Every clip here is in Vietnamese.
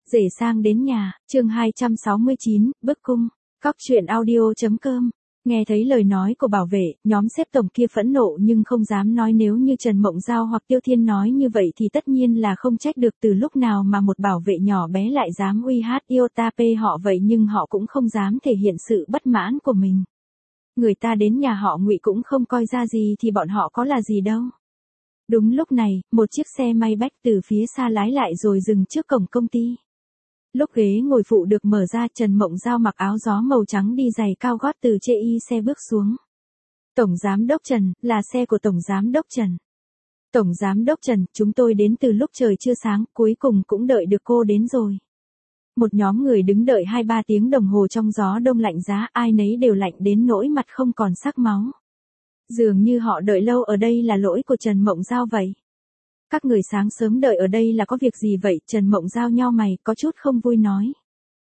Rể sang đến nhà, chương 269, bức cung. Cóc truyện audio.com. Nghe thấy lời nói của bảo vệ, nhóm xếp tổng kia phẫn nộ nhưng không dám nói, nếu như Trần Mộng Giao hoặc Tiêu Thiên nói như vậy thì tất nhiên là không trách được, từ lúc nào mà một bảo vệ nhỏ bé lại dám uy hát Iotap họ vậy, nhưng họ cũng không dám thể hiện sự bất mãn của mình. Người ta đến nhà họ Ngụy cũng không coi ra gì thì bọn họ có là gì đâu. Đúng lúc này, một chiếc xe Maybach từ phía xa lái lại rồi dừng trước cổng công ty. Lúc ghế ngồi phụ được mở ra, Trần Mộng Giao mặc áo gió màu trắng đi giày cao gót từ chê y xe bước xuống. Tổng Giám đốc Trần, là xe của Tổng Giám đốc Trần. Tổng Giám đốc Trần, chúng tôi đến từ lúc trời chưa sáng, cuối cùng cũng đợi được cô đến rồi. Một nhóm người đứng đợi 2-3 tiếng đồng hồ trong gió đông lạnh giá, ai nấy đều lạnh đến nỗi mặt không còn sắc máu. Dường như họ đợi lâu ở đây là lỗi của Trần Mộng Giao vậy. Các người sáng sớm đợi ở đây là có việc gì vậy? Trần Mộng Giao nhao mày, có chút không vui nói.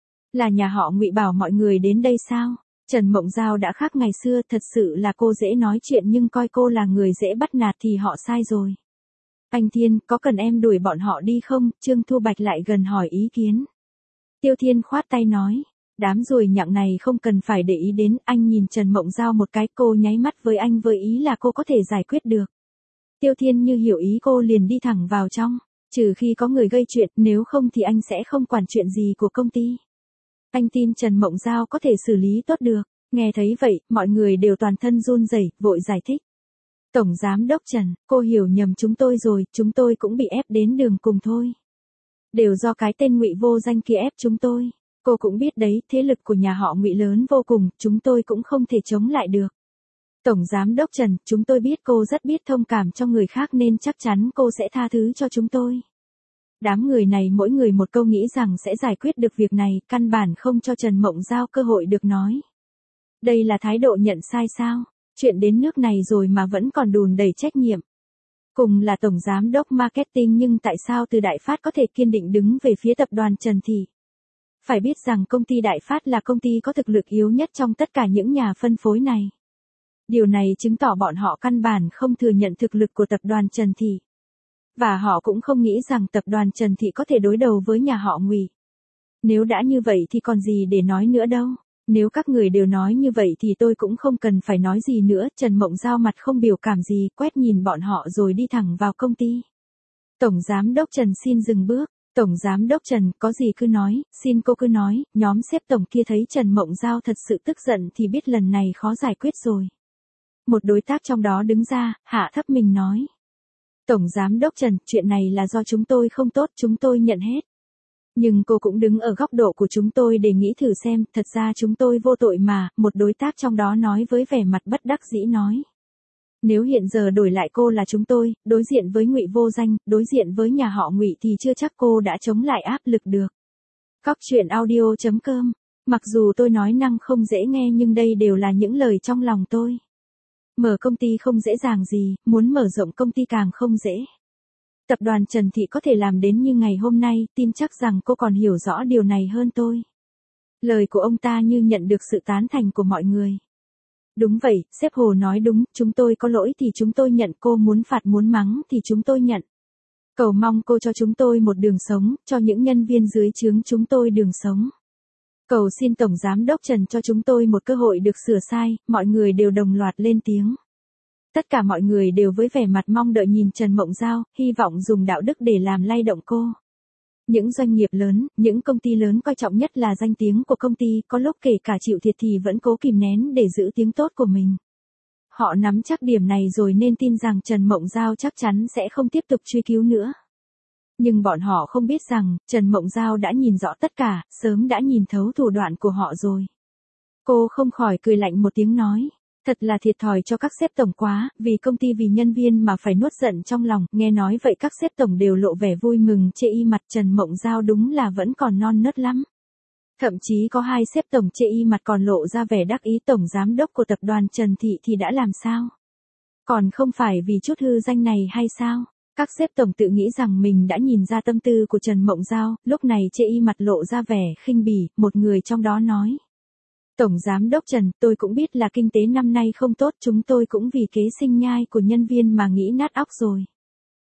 Là nhà họ Ngụy bảo mọi người đến đây sao? Trần Mộng Giao đã khác ngày xưa, thật sự là cô dễ nói chuyện nhưng coi cô là người dễ bắt nạt thì họ sai rồi. Anh Thiên, có cần em đuổi bọn họ đi không? Trương Thu Bạch lại gần hỏi ý kiến. Tiêu Thiên khoát tay nói. Đám ruồi nhặng này không cần phải để ý đến, anh nhìn Trần Mộng Giao một cái, cô nháy mắt với anh với ý là cô có thể giải quyết được. Tiêu Thiên như hiểu ý cô liền đi thẳng vào trong, trừ khi có người gây chuyện, nếu không thì anh sẽ không quản chuyện gì của công ty. Anh tin Trần Mộng Giao có thể xử lý tốt được. Nghe thấy vậy, mọi người đều toàn thân run rẩy, vội giải thích. Tổng Giám đốc Trần, cô hiểu nhầm chúng tôi rồi, chúng tôi cũng bị ép đến đường cùng thôi. Đều do cái tên Ngụy vô danh kia ép chúng tôi. Cô cũng biết đấy, thế lực của nhà họ Ngụy lớn vô cùng, chúng tôi cũng không thể chống lại được. Tổng Giám đốc Trần, chúng tôi biết cô rất biết thông cảm cho người khác nên chắc chắn cô sẽ tha thứ cho chúng tôi. Đám người này mỗi người một câu nghĩ rằng sẽ giải quyết được việc này, căn bản không cho Trần Mộng Giao cơ hội được nói. Đây là thái độ nhận sai sao? Chuyện đến nước này rồi mà vẫn còn đùn đẩy trách nhiệm. Cùng là Tổng Giám đốc Marketing nhưng tại sao Từ Đại Phát có thể kiên định đứng về phía tập đoàn Trần Thị? Phải biết rằng công ty Đại Phát là công ty có thực lực yếu nhất trong tất cả những nhà phân phối này. Điều này chứng tỏ bọn họ căn bản không thừa nhận thực lực của tập đoàn Trần Thị. Và họ cũng không nghĩ rằng tập đoàn Trần Thị có thể đối đầu với nhà họ Ngụy. Nếu đã như vậy thì còn gì để nói nữa đâu. Nếu các người đều nói như vậy thì tôi cũng không cần phải nói gì nữa. Trần Mộng Giao mặt không biểu cảm gì, quét nhìn bọn họ rồi đi thẳng vào công ty. Tổng Giám đốc Trần xin dừng bước. Tổng Giám đốc Trần, có gì cứ nói, xin cô cứ nói. Nhóm xếp tổng kia thấy Trần Mộng Giao thật sự tức giận thì biết lần này khó giải quyết rồi. Một đối tác trong đó đứng ra, hạ thấp mình nói. Tổng Giám đốc Trần, chuyện này là do chúng tôi không tốt, chúng tôi nhận hết. Nhưng cô cũng đứng ở góc độ của chúng tôi để nghĩ thử xem, thật ra chúng tôi vô tội mà, một đối tác trong đó nói với vẻ mặt bất đắc dĩ nói. Nếu hiện giờ đổi lại cô là chúng tôi, đối diện với Ngụy vô danh, đối diện với nhà họ Ngụy thì chưa chắc cô đã chống lại áp lực được. Cóc truyện audio.com. Mặc dù tôi nói năng không dễ nghe nhưng đây đều là những lời trong lòng tôi. Mở công ty không dễ dàng gì, muốn mở rộng công ty càng không dễ. Tập đoàn Trần Thị có thể làm đến như ngày hôm nay, tin chắc rằng cô còn hiểu rõ điều này hơn tôi. Lời của ông ta như nhận được sự tán thành của mọi người. Đúng vậy, sếp Hồ nói đúng, chúng tôi có lỗi thì chúng tôi nhận, cô muốn phạt muốn mắng thì chúng tôi nhận. Cầu mong cô cho chúng tôi một đường sống, cho những nhân viên dưới trướng chúng tôi đường sống. Cầu xin Tổng Giám đốc Trần cho chúng tôi một cơ hội được sửa sai, mọi người đều đồng loạt lên tiếng. Tất cả mọi người đều với vẻ mặt mong đợi nhìn Trần Mộng Giao, hy vọng dùng đạo đức để làm lay động cô. Những doanh nghiệp lớn, những công ty lớn coi trọng nhất là danh tiếng của công ty, có lúc kể cả chịu thiệt thì vẫn cố kìm nén để giữ tiếng tốt của mình. Họ nắm chắc điểm này rồi nên tin rằng Trần Mộng Giao chắc chắn sẽ không tiếp tục truy cứu nữa. Nhưng bọn họ không biết rằng, Trần Mộng Giao đã nhìn rõ tất cả, sớm đã nhìn thấu thủ đoạn của họ rồi. Cô không khỏi cười lạnh một tiếng nói. Thật là thiệt thòi cho các sếp tổng quá, vì công ty vì nhân viên mà phải nuốt giận trong lòng. Nghe nói vậy các sếp tổng đều lộ vẻ vui mừng chê y mặt Trần Mộng Giao đúng là vẫn còn non nớt lắm. Thậm chí có 2 sếp tổng chê y mặt còn lộ ra vẻ đắc ý. Tổng Giám đốc của tập đoàn Trần Thị thì đã làm sao? Còn không phải vì chút hư danh này hay sao? Các sếp tổng tự nghĩ rằng mình đã nhìn ra tâm tư của Trần Mộng Giao, lúc này chê y mặt lộ ra vẻ khinh bỉ, một người trong đó nói. Tổng Giám đốc Trần, tôi cũng biết là kinh tế năm nay không tốt, chúng tôi cũng vì kế sinh nhai của nhân viên mà nghĩ nát óc rồi.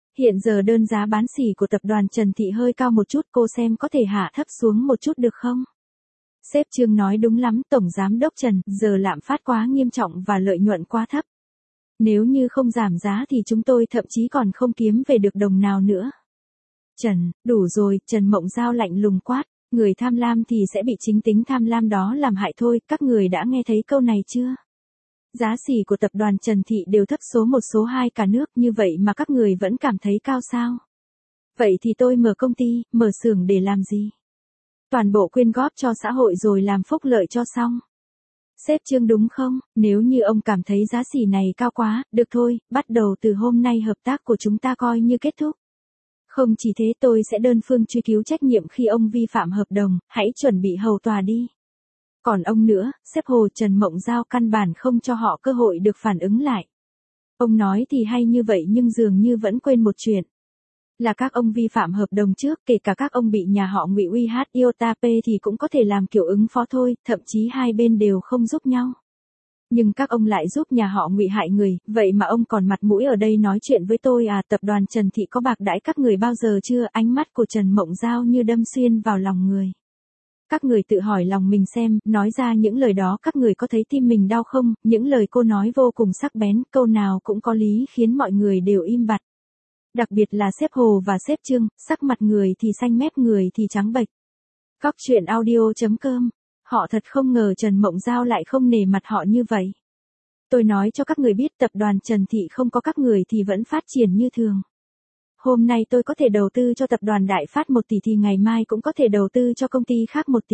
Hiện giờ đơn giá bán sỉ của tập đoàn Trần Thị hơi cao một chút, cô xem có thể hạ thấp xuống một chút được không? Sếp Trương nói đúng lắm, Tổng Giám đốc Trần, giờ lạm phát quá nghiêm trọng và lợi nhuận quá thấp. Nếu như không giảm giá thì chúng tôi thậm chí còn không kiếm về được đồng nào nữa. Trần, đủ rồi, Trần Mộng Giao lạnh lùng quát, người tham lam thì sẽ bị chính tính tham lam đó làm hại thôi, các người đã nghe thấy câu này chưa? Giá xỉ của tập đoàn Trần Thị đều thấp số 1 số 2 cả nước, như vậy mà các người vẫn cảm thấy cao sao? Vậy thì tôi mở công ty, mở xưởng để làm gì? Toàn bộ quyên góp cho xã hội rồi làm phúc lợi cho xong. Sếp Trương đúng không? Nếu như ông cảm thấy giá xỉ này cao quá, được thôi, bắt đầu từ hôm nay hợp tác của chúng ta coi như kết thúc. Không chỉ thế, tôi sẽ đơn phương truy cứu trách nhiệm khi ông vi phạm hợp đồng, hãy chuẩn bị hầu tòa đi. Còn ông nữa, sếp Hồ Trần Mộng Giao căn bản không cho họ cơ hội được phản ứng lại. Ông nói thì hay như vậy nhưng dường như vẫn quên một chuyện. Là các ông vi phạm hợp đồng trước, kể cả các ông bị nhà họ Ngụy UH Iota P thì cũng có thể làm kiểu ứng phó thôi, thậm chí hai bên đều không giúp nhau. Nhưng các ông lại giúp nhà họ Ngụy hại người, vậy mà ông còn mặt mũi ở đây nói chuyện với tôi à? Tập đoàn Trần Thị có bạc đãi các người bao giờ chưa? Ánh mắt của Trần Mộng Giao như đâm xuyên vào lòng người. Các người tự hỏi lòng mình xem, nói ra những lời đó các người có thấy tim mình đau không? Những lời cô nói vô cùng sắc bén, câu nào cũng có lý khiến mọi người đều im bặt. Đặc biệt là sếp Hồ và sếp Trương, sắc mặt người thì xanh mét người thì trắng bệch. Góc truyện audio.com. Họ thật không ngờ Trần Mộng Giao lại không nể mặt họ như vậy. Tôi nói cho các người biết tập đoàn Trần Thị không có các người thì vẫn phát triển như thường. Hôm nay tôi có thể đầu tư cho tập đoàn Đại Phát 1 tỷ thì ngày mai cũng có thể đầu tư cho công ty khác 1 tỷ.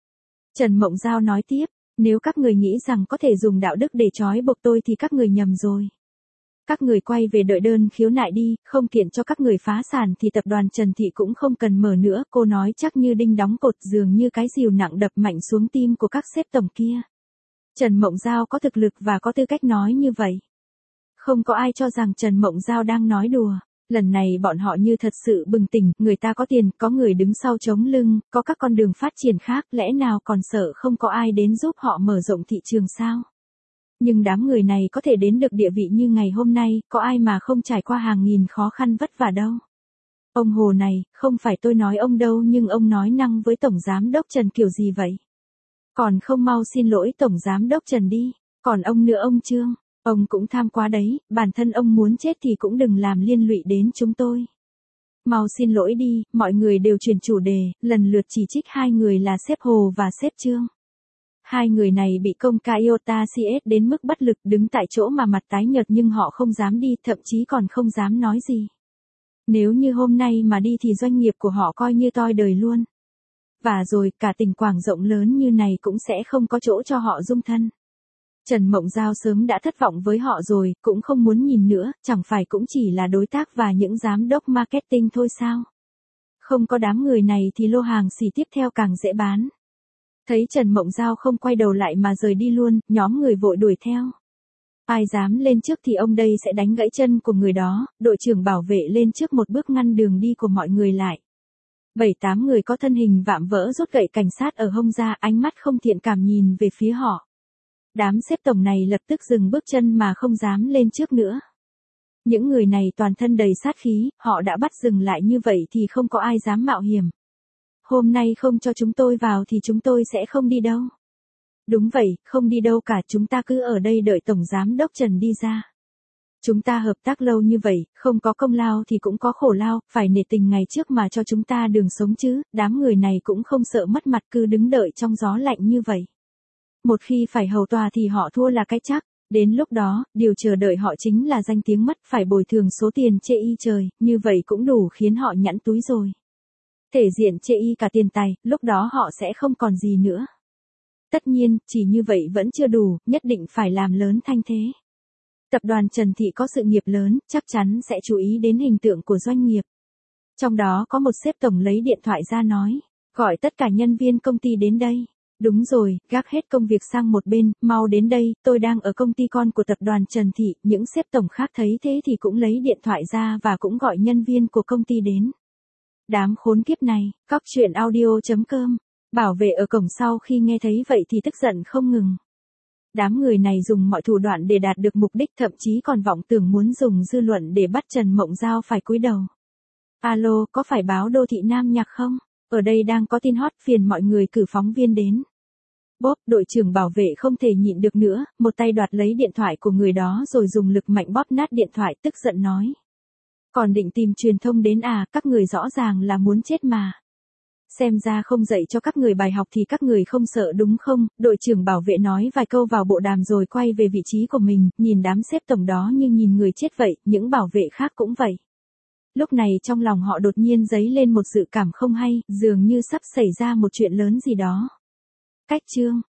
Trần Mộng Giao nói tiếp, nếu các người nghĩ rằng có thể dùng đạo đức để trói buộc tôi thì các người nhầm rồi. Các người quay về đợi đơn khiếu nại đi, không kiện cho các người phá sản thì tập đoàn Trần Thị cũng không cần mở nữa. Cô nói chắc như đinh đóng cột, dường như cái rìu nặng đập mạnh xuống tim của các sếp tổng kia. Trần Mộng Giao có thực lực và có tư cách nói như vậy. Không có ai cho rằng Trần Mộng Giao đang nói đùa. Lần này bọn họ như thật sự bừng tỉnh, người ta có tiền, có người đứng sau chống lưng, có các con đường phát triển khác, lẽ nào còn sợ không có ai đến giúp họ mở rộng thị trường sao? Nhưng đám người này có thể đến được địa vị như ngày hôm nay, có ai mà không trải qua hàng nghìn khó khăn vất vả đâu. Ông Hồ này, không phải tôi nói ông đâu nhưng ông nói năng với Tổng Giám đốc Trần kiểu gì vậy? Còn không mau xin lỗi Tổng Giám đốc Trần đi, còn ông nữa ông Trương, ông cũng tham quá đấy, bản thân ông muốn chết thì cũng đừng làm liên lụy đến chúng tôi. Mau xin lỗi đi, mọi người đều chuyển chủ đề, lần lượt chỉ trích hai người là sếp Hồ và sếp Trương. Hai người này bị công ca Iota CS đến mức bất lực đứng tại chỗ mà mặt tái nhợt nhưng họ không dám đi, thậm chí còn không dám nói gì. Nếu như hôm nay mà đi thì doanh nghiệp của họ coi như toi đời luôn. Và rồi cả tỉnh Quảng rộng lớn như này cũng sẽ không có chỗ cho họ dung thân. Trần Mộng Giao sớm đã thất vọng với họ rồi, cũng không muốn nhìn nữa, chẳng phải cũng chỉ là đối tác và những giám đốc marketing thôi sao? Không có đám người này thì lô hàng xỉ tiếp theo càng dễ bán. Thấy Trần Mộng Giao không quay đầu lại mà rời đi luôn, nhóm người vội đuổi theo. Ai dám lên trước thì ông đây sẽ đánh gãy chân của người đó, đội trưởng bảo vệ lên trước một bước ngăn đường đi của mọi người lại. 7-8 người có thân hình vạm vỡ rút gậy cảnh sát ở hông ra, ánh mắt không thiện cảm nhìn về phía họ. Đám xếp tổng này lập tức dừng bước chân mà không dám lên trước nữa. Những người này toàn thân đầy sát khí, họ đã bắt dừng lại như vậy thì không có ai dám mạo hiểm. Hôm nay không cho chúng tôi vào thì chúng tôi sẽ không đi đâu. Đúng vậy, không đi đâu cả, chúng ta cứ ở đây đợi Tổng Giám đốc Trần đi ra. Chúng ta hợp tác lâu như vậy, không có công lao thì cũng có khổ lao, phải nể tình ngày trước mà cho chúng ta đường sống chứ, đám người này cũng không sợ mất mặt cứ đứng đợi trong gió lạnh như vậy. Một khi phải hầu tòa thì họ thua là cái chắc, đến lúc đó, điều chờ đợi họ chính là danh tiếng mất, phải bồi thường số tiền chê y trời, như vậy cũng đủ khiến họ nhẵn túi rồi. Thể diện chê y cả tiền tài, lúc đó họ sẽ không còn gì nữa. Tất nhiên, chỉ như vậy vẫn chưa đủ, nhất định phải làm lớn thanh thế. Tập đoàn Trần Thị có sự nghiệp lớn, chắc chắn sẽ chú ý đến hình tượng của doanh nghiệp. Trong đó có một sếp tổng lấy điện thoại ra nói, gọi tất cả nhân viên công ty đến đây. Đúng rồi, gác hết công việc sang một bên, mau đến đây, tôi đang ở công ty con của tập đoàn Trần Thị. Những sếp tổng khác thấy thế thì cũng lấy điện thoại ra và cũng gọi nhân viên của công ty đến. Đám khốn kiếp này, góc truyện audio.com. Bảo vệ ở cổng sau khi nghe thấy vậy thì tức giận không ngừng. Đám người này dùng mọi thủ đoạn để đạt được mục đích, thậm chí còn vọng tưởng muốn dùng dư luận để bắt Trần Mộng Giao phải cúi đầu. Alo, có phải báo Đô thị Nam Nhạc không? Ở đây đang có tin hot, phiền mọi người cử phóng viên đến. Bốp, đội trưởng bảo vệ không thể nhịn được nữa, một tay đoạt lấy điện thoại của người đó rồi dùng lực mạnh bóp nát điện thoại, tức giận nói. Còn định tìm truyền thông đến à, các người rõ ràng là muốn chết mà. Xem ra không dạy cho các người bài học thì các người không sợ đúng không? Đội trưởng bảo vệ nói vài câu vào bộ đàm rồi quay về vị trí của mình, nhìn đám xếp tổng đó như nhìn người chết vậy, những bảo vệ khác cũng vậy. Lúc này trong lòng họ đột nhiên dấy lên một dự cảm không hay, dường như sắp xảy ra một chuyện lớn gì đó. Cách chương